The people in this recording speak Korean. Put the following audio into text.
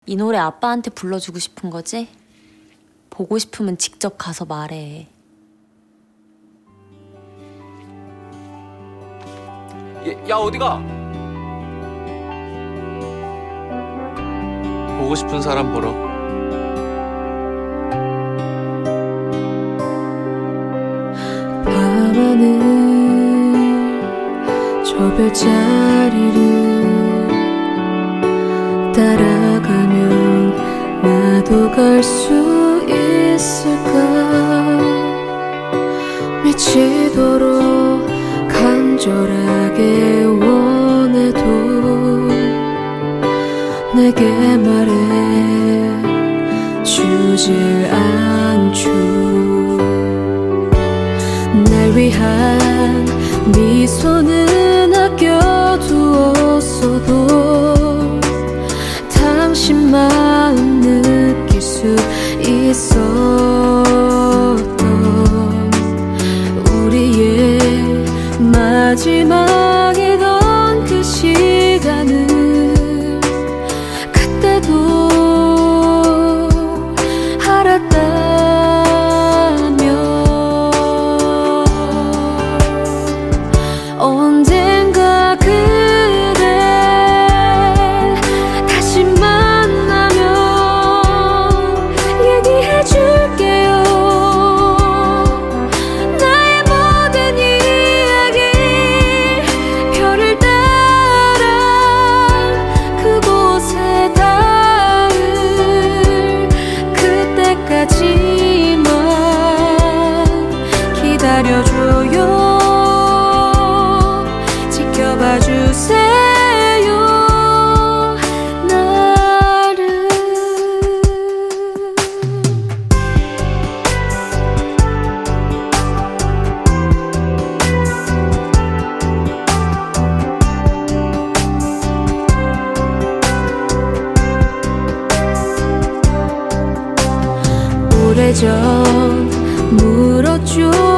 이 노래 아빠한테 불러주고 싶은 거지? 보고 싶으면 직접 가서 말해. 야, 어디가? 보고 싶은 사람 보러. 밤하늘 저 별자리를 따라가면 나도 갈 수 있을까. 미치도록 간절하게 원해도 내게 말해 주질 않죠. 날 위한 미소는 아껴두었어도 당신 마음 느낄 수 있었던 우리의 마지막이던 그 시간을 그때도 알았다면 언젠가 그대 다시 만나면 얘기해줄게요. 나의 모든 이야기 별을 따라 그곳에 닿을 그때까지만 기다려줘요. 지켜봐 주세요 나를. 오래전 물었죠.